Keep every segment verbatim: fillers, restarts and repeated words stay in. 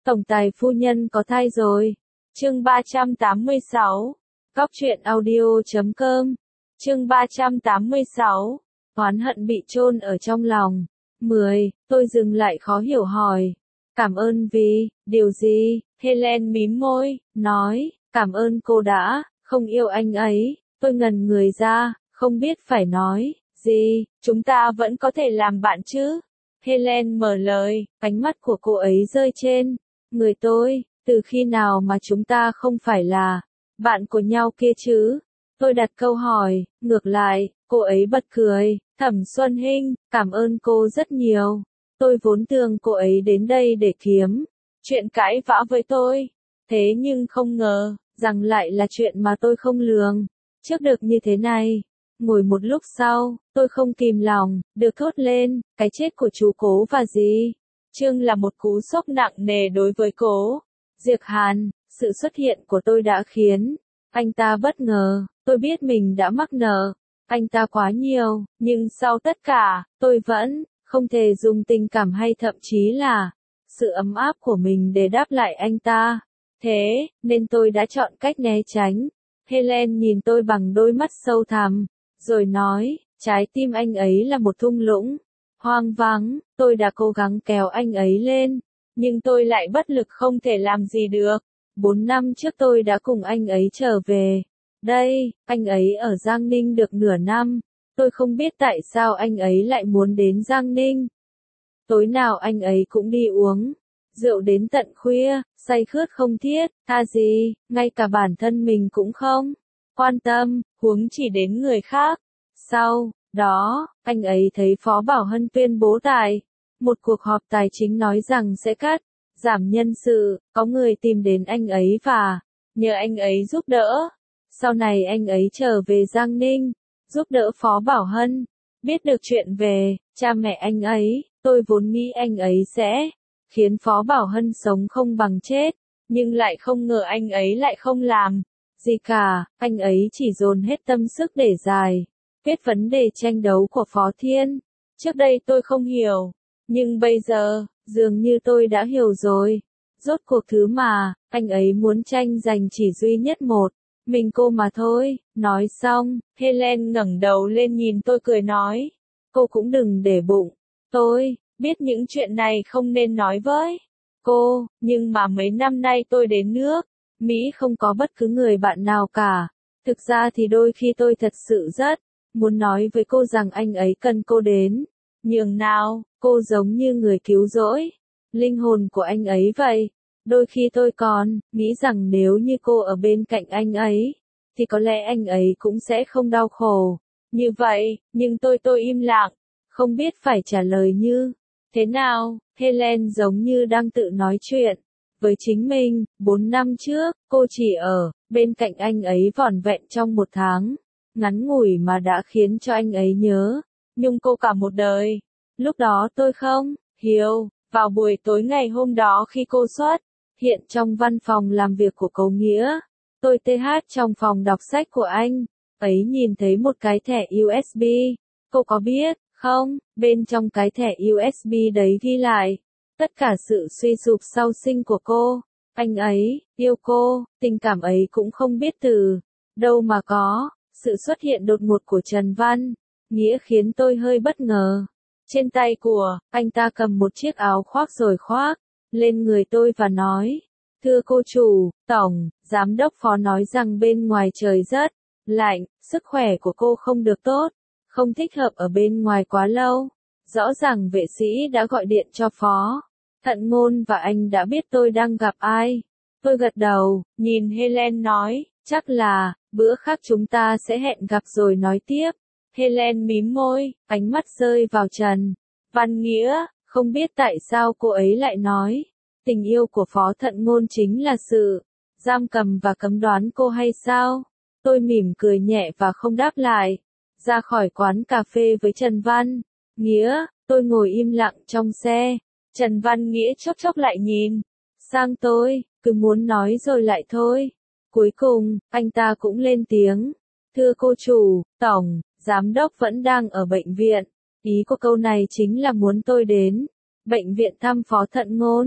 Tổng tài phu nhân có thai rồi. Chương ba trăm tám mươi sáu. Góc truyện audio chấm com. Chương ba trăm tám mươi sáu. Oán hận bị chôn ở trong lòng. mười. Tôi dừng lại khó hiểu hỏi. Cảm ơn vì, điều gì? Helen mím môi, nói, cảm ơn cô đã, không yêu anh ấy. Tôi ngần người ra, không biết phải nói gì, chúng ta vẫn có thể làm bạn chứ? Helen mở lời, ánh mắt của cô ấy rơi trên người tôi, từ khi nào mà chúng ta không phải là bạn của nhau kia chứ? Tôi đặt câu hỏi, ngược lại, cô ấy bật cười, Thẩm Xuân Hinh, cảm ơn cô rất nhiều. Tôi vốn tưởng cô ấy đến đây để kiếm chuyện cãi vã với tôi, thế nhưng không ngờ, rằng lại là chuyện mà tôi không lường trước được như thế này. Ngồi một lúc sau, tôi không kìm lòng, được thốt lên, cái chết của chú Cố và dì Trương là một cú sốc nặng nề đối với Cố Diệc Hàn. Sự xuất hiện của tôi đã khiến anh ta bất ngờ. Tôi biết mình đã mắc nợ anh ta quá nhiều, nhưng sau tất cả, tôi vẫn không thể dùng tình cảm hay thậm chí là sự ấm áp của mình để đáp lại anh ta. Thế nên tôi đã chọn cách né tránh. Helen nhìn tôi bằng đôi mắt sâu thẳm, rồi nói, trái tim anh ấy là một thung lũng hoang vắng. Tôi đã cố gắng kéo anh ấy lên, nhưng tôi lại bất lực không thể làm gì được. Bốn năm trước tôi đã cùng anh ấy trở về đây, anh ấy ở Giang Ninh được nửa năm. Tôi không biết tại sao anh ấy lại muốn đến Giang Ninh. Tối nào anh ấy cũng đi uống rượu đến tận khuya, say khướt không thiết tha gì, ngay cả bản thân mình cũng không quan tâm, huống chỉ đến người khác. Sau đó, anh ấy thấy Phó Bảo Hân tuyên bố tại một cuộc họp tài chính nói rằng sẽ cắt giảm nhân sự, có người tìm đến anh ấy và nhờ anh ấy giúp đỡ. Sau này anh ấy trở về Giang Ninh, giúp đỡ Phó Bảo Hân. Biết được chuyện về cha mẹ anh ấy, tôi vốn nghĩ anh ấy sẽ khiến Phó Bảo Hân sống không bằng chết, nhưng lại không ngờ anh ấy lại không làm gì cả. Anh ấy chỉ dồn hết tâm sức để giải quyết vấn đề tranh đấu của Phó Thiên. Trước đây tôi không hiểu, nhưng bây giờ, dường như tôi đã hiểu rồi. Rốt cuộc thứ mà anh ấy muốn tranh giành chỉ duy nhất một mình cô mà thôi. Nói xong, Helen ngẩng đầu lên nhìn tôi cười nói, cô cũng đừng để bụng. Tôi biết những chuyện này không nên nói với cô, nhưng mà mấy năm nay tôi đến nước Mỹ không có bất cứ người bạn nào cả. Thực ra thì đôi khi tôi thật sự rất muốn nói với cô rằng anh ấy cần cô đến nhường nào. Cô giống như người cứu rỗi linh hồn của anh ấy vậy. Đôi khi tôi còn nghĩ rằng nếu như cô ở bên cạnh anh ấy, thì có lẽ anh ấy cũng sẽ không đau khổ như vậy, nhưng tôi tôi im lặng, không biết phải trả lời như thế nào. Helen giống như đang tự nói chuyện với chính mình. Bốn năm trước, cô chỉ ở bên cạnh anh ấy vỏn vẹn trong một tháng ngắn ngủi mà đã khiến cho anh ấy nhớ nhung cô cả một đời. Lúc đó tôi không hiểu. Vào buổi tối ngày hôm đó khi cô xuất hiện trong văn phòng làm việc của Cố Nghĩa, tôi tê hát trong phòng đọc sách của anh ấy nhìn thấy một cái thẻ u ét bê. Cô có biết không, bên trong cái thẻ u ét bê đấy ghi lại tất cả sự suy sụp sau sinh của cô. Anh ấy yêu cô, tình cảm ấy cũng không biết từ đâu mà có. Sự xuất hiện đột ngột của Trần Văn Nghĩa khiến tôi hơi bất ngờ. Trên tay của anh ta cầm một chiếc áo khoác rồi khoác lên người tôi và nói, thưa cô chủ, tổng giám đốc Phó nói rằng bên ngoài trời rất lạnh, sức khỏe của cô không được tốt, không thích hợp ở bên ngoài quá lâu. Rõ ràng vệ sĩ đã gọi điện cho Phó Thận Ngôn và anh đã biết tôi đang gặp ai. Tôi gật đầu, nhìn Helen nói, chắc là bữa khác chúng ta sẽ hẹn gặp rồi nói tiếp. Helen mím môi, ánh mắt rơi vào Trần Văn Nghĩa. Không biết tại sao cô ấy lại nói, tình yêu của Phó Thận Ngôn chính là sự giam cầm và cấm đoán cô hay sao? Tôi mỉm cười nhẹ và không đáp lại. Ra khỏi quán cà phê với Trần Văn Nghĩa, tôi ngồi im lặng trong xe. Trần Văn Nghĩa chốc chốc lại nhìn sang tôi, cứ muốn nói rồi lại thôi. Cuối cùng, anh ta cũng lên tiếng. Thưa cô chủ, tổng giám đốc vẫn đang ở bệnh viện. Ý của câu này chính là muốn tôi đến bệnh viện thăm Phó Thận Ngôn.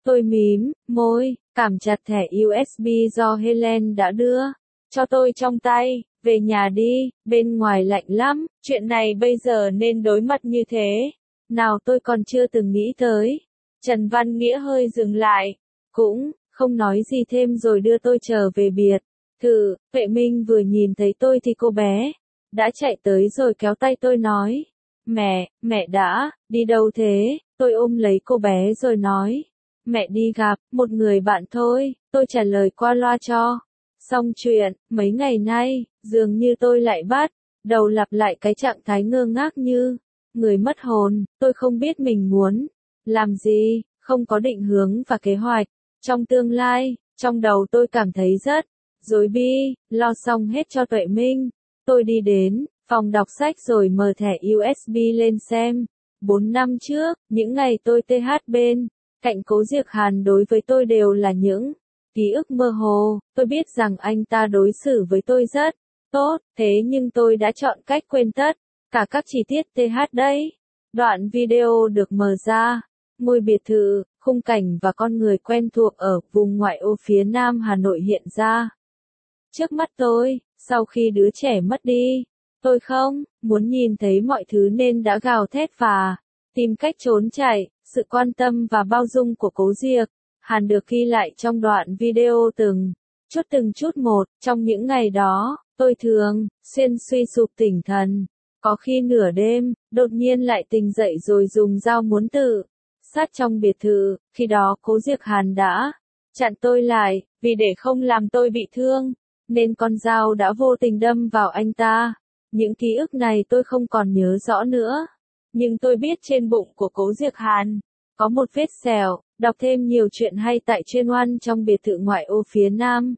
Tôi mím môi, cảm chặt thẻ u ét bê do Helen đã đưa cho tôi trong tay. Về nhà đi, bên ngoài lạnh lắm, chuyện này bây giờ nên đối mặt như thế. Nào tôi còn chưa từng nghĩ tới. Trần Văn Nghĩa hơi dừng lại, cũng không nói gì thêm rồi đưa tôi trở về biệt thự. Vệ Minh vừa nhìn thấy tôi thì cô bé đã chạy tới rồi kéo tay tôi nói, mẹ, mẹ đã, đi đâu thế? Tôi ôm lấy cô bé rồi nói, mẹ đi gặp một người bạn thôi, tôi trả lời qua loa cho. Xong chuyện, mấy ngày nay, dường như tôi lại bắt đầu lặp lại cái trạng thái ngơ ngác như người mất hồn, tôi không biết mình muốn làm gì, không có định hướng và kế hoạch trong tương lai, trong đầu tôi cảm thấy rất rối bi. Lo xong hết cho Tuệ Minh, tôi đi đến phòng đọc sách rồi mở thẻ u ét bê lên xem. Bốn năm trước, những ngày tôi tê hát bên cạnh Cố Diệc Hàn đối với tôi đều là những ký ức mơ hồ. Tôi biết rằng anh ta đối xử với tôi rất tốt, thế nhưng tôi đã chọn cách quên tất cả các chi tiết tê hát đấy. Đoạn video được mở ra, ngôi biệt thự, khung cảnh và con người quen thuộc ở vùng ngoại ô phía nam Hà Nội hiện ra trước mắt tôi. Sau khi đứa trẻ mất đi, tôi không muốn nhìn thấy mọi thứ nên đã gào thét và tìm cách trốn chạy. Sự quan tâm và bao dung của Cố Diệc Hàn được ghi lại trong đoạn video từng chút từng chút một. Trong những ngày đó, tôi thường xuyên suy sụp tỉnh thần. Có khi nửa đêm, đột nhiên lại tỉnh dậy rồi dùng dao muốn tự sát trong biệt thự. Khi đó Cố Diệc Hàn đã chặn tôi lại, vì để không làm tôi bị thương, nên con dao đã vô tình đâm vào anh ta. Những ký ức này tôi không còn nhớ rõ nữa. Nhưng tôi biết trên bụng của Cố Diệc Hàn có một vết sẹo. Đọc thêm nhiều chuyện hay tại chuyên oan trong biệt thự ngoại ô phía nam.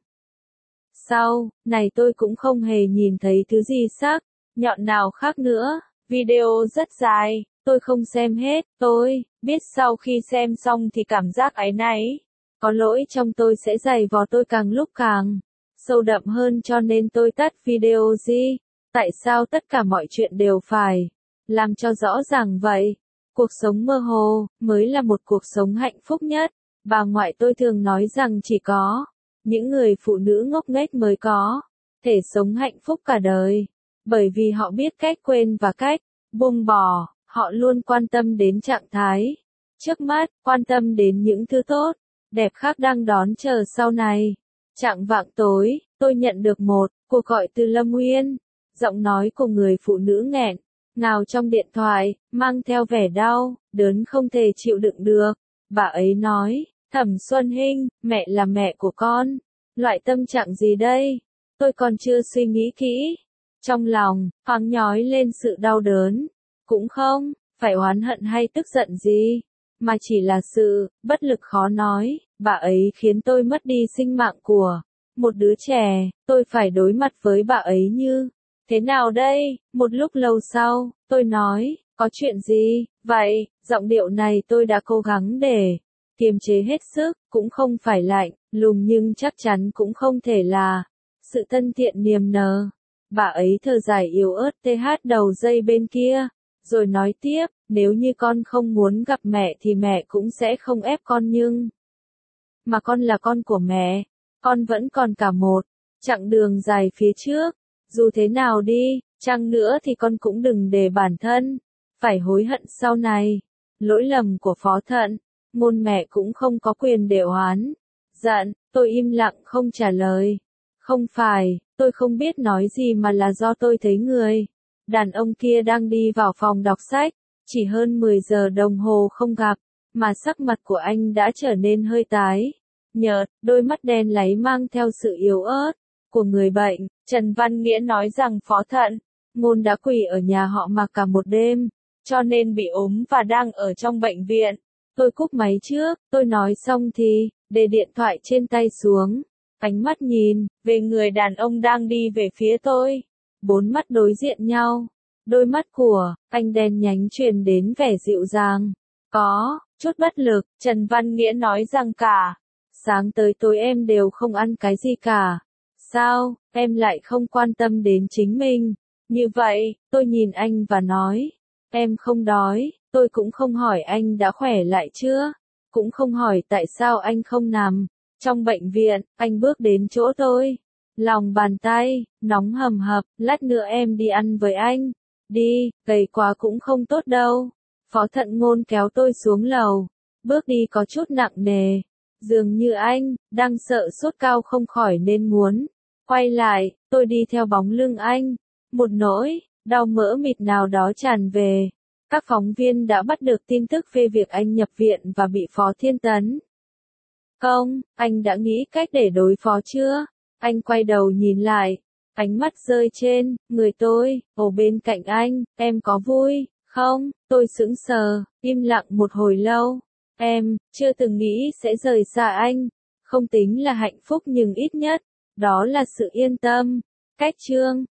Sau này tôi cũng không hề nhìn thấy thứ gì sắc nhọn nào khác nữa. Video rất dài, tôi không xem hết. Tôi biết sau khi xem xong thì cảm giác áy náy, có lỗi trong tôi sẽ giày vò tôi càng lúc càng sâu đậm hơn, cho nên tôi tắt video đi. Tại sao tất cả mọi chuyện đều phải làm cho rõ ràng vậy? Cuộc sống mơ hồ mới là một cuộc sống hạnh phúc nhất. Bà ngoại tôi thường nói rằng chỉ có những người phụ nữ ngốc nghếch mới có thể sống hạnh phúc cả đời, bởi vì họ biết cách quên và cách buông bỏ. Họ luôn quan tâm đến trạng thái trước mắt, quan tâm đến những thứ tốt đẹp khác đang đón chờ sau này. Chạng vạng tối, tôi nhận được một cuộc gọi từ Lâm Uyên. Giọng nói của người phụ nữ nghẹn ngào trong điện thoại, mang theo vẻ đau đớn không thể chịu đựng được. Bà ấy nói, Thẩm Xuân Hinh, mẹ là mẹ của con. Loại tâm trạng gì đây? Tôi còn chưa suy nghĩ kỹ. Trong lòng, thoáng nhói lên sự đau đớn. Cũng không phải oán hận hay tức giận gì, mà chỉ là sự bất lực khó nói. Bà ấy khiến tôi mất đi sinh mạng của một đứa trẻ. Tôi phải đối mặt với bà ấy như thế nào đây? Một lúc lâu sau, tôi nói, có chuyện gì vậy? Giọng điệu này tôi đã cố gắng để kiềm chế hết sức, cũng không phải lạnh lùng nhưng chắc chắn cũng không thể là sự thân thiện niềm nở. Bà ấy thở dài yếu ớt tê hát đầu dây bên kia, rồi nói tiếp, nếu như con không muốn gặp mẹ thì mẹ cũng sẽ không ép con, nhưng mà con là con của mẹ, con vẫn còn cả một chặng đường dài phía trước. Dù thế nào đi chăng nữa thì con cũng đừng để bản thân phải hối hận sau này. Lỗi lầm của Phó Thận, Ngôn mẹ cũng không có quyền để oán giận. Tôi im lặng không trả lời. Không phải, tôi không biết nói gì mà là do tôi thấy người đàn ông kia đang đi vào phòng đọc sách. Chỉ hơn mười giờ đồng hồ không gặp, mà sắc mặt của anh đã trở nên hơi tái nhợt, đôi mắt đen láy mang theo sự yếu ớt của người bệnh. Trần Văn Nghĩa nói rằng Phó Thận Ngôn đã quỳ ở nhà họ mà cả một đêm, cho nên bị ốm và đang ở trong bệnh viện. Tôi cúp máy trước, tôi nói xong thì để điện thoại trên tay xuống, ánh mắt nhìn về người đàn ông đang đi về phía tôi. Bốn mắt đối diện nhau, đôi mắt của anh đen nhánh truyền đến vẻ dịu dàng, có chút bất lực. Trần Văn Nghĩa nói rằng cả sáng tới tối em đều không ăn cái gì cả. Sao, em lại không quan tâm đến chính mình? Như vậy, tôi nhìn anh và nói, em không đói. Tôi cũng không hỏi anh đã khỏe lại chưa. cũng không hỏi tại sao anh không nằm. Trong bệnh viện, anh bước đến chỗ tôi. Lòng bàn tay, nóng hầm hập, lát nữa em đi ăn với anh. Đi, gầy quá cũng không tốt đâu. Phó Thận Ngôn kéo tôi xuống lầu. Bước đi có chút nặng nề. Dường như anh, đang sợ sốt cao không khỏi nên muốn. Quay lại, tôi đi theo bóng lưng anh. Một nỗi, đau mỡ mịt nào đó tràn về. Các phóng viên đã bắt được tin tức về việc anh nhập viện và bị Phó Thiên tấn công. Anh đã nghĩ cách để đối phó chưa? Anh quay đầu nhìn lại. Ánh mắt rơi trên người tôi, ở bên cạnh anh. Em có vui không? Tôi sững sờ, im lặng một hồi lâu. Em chưa từng nghĩ sẽ rời xa anh. Không tính là hạnh phúc nhưng ít nhất, đó là sự yên tâm. Cách chương